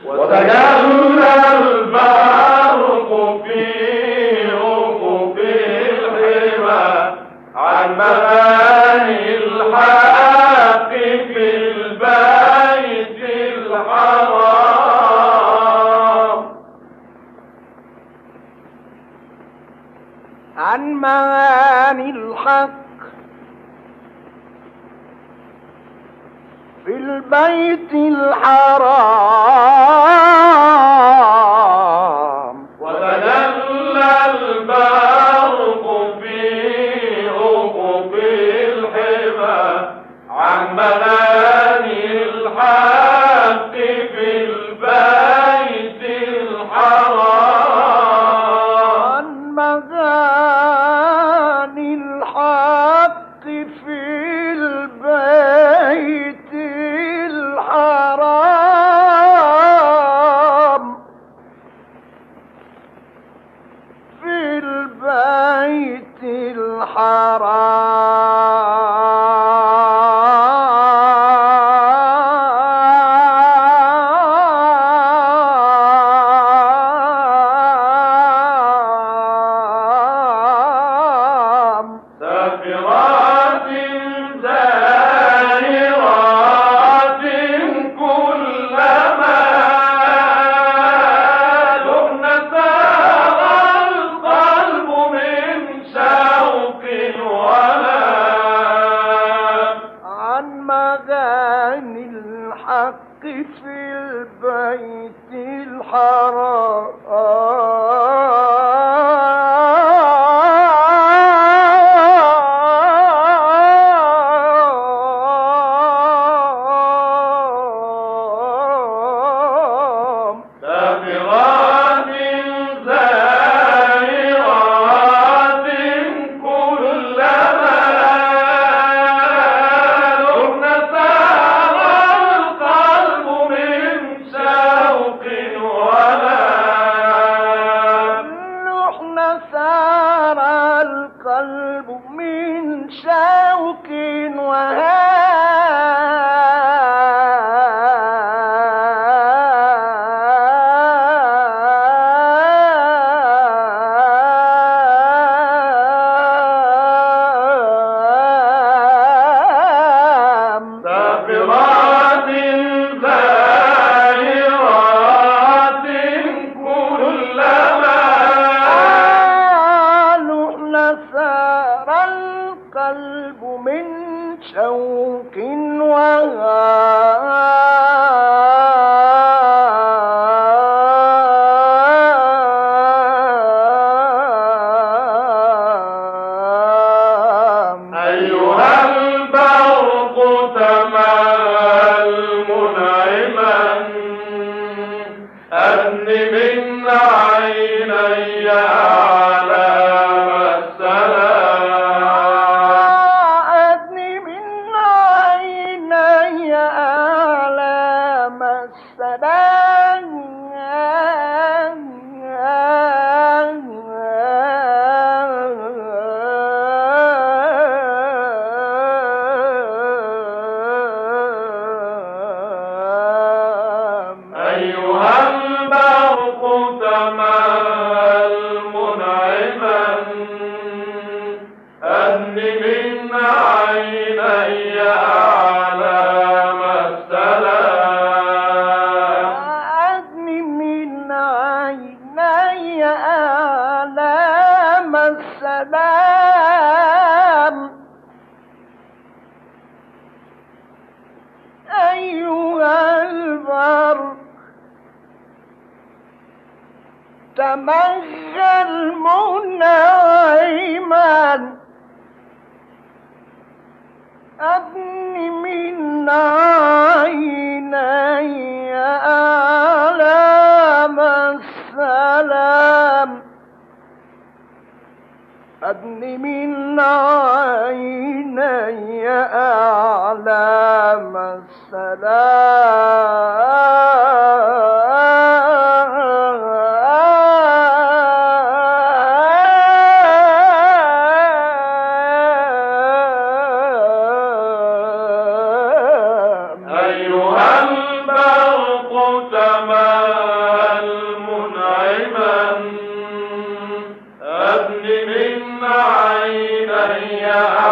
وتجلى البرق في أفق الحمى عن مباني الحق في البيت الحرام عن معاني الحق في البيت الحرام وتجلى البرق في أفق الحمى عن مباني الحق في البيت الحرام عن مباني الحق في البيت الحرام في البيت الحرام سافرات زائرات كلما دهن سار القلب من شوق وهام عن مغاني الحق في البيت الحرام سافرات زائرات كلما دهن سار القلب من شوق وهام نحن سار القلب من شوق وهام سافرات زائرات كلما نحن سار القلب من شوق وهام أيها البرق تمال منعما أدن من عيني أعلام السلام أدني من عيني آلام السلام أيها البرق تمال منعما أدن من عيني أعلام السلام أدني من عيني آلام السلام أيها البر تمثل منعما أدني من عيني آلام السلام أدني من عيني أعلام السلام أيها البرق تمال أدن من عيني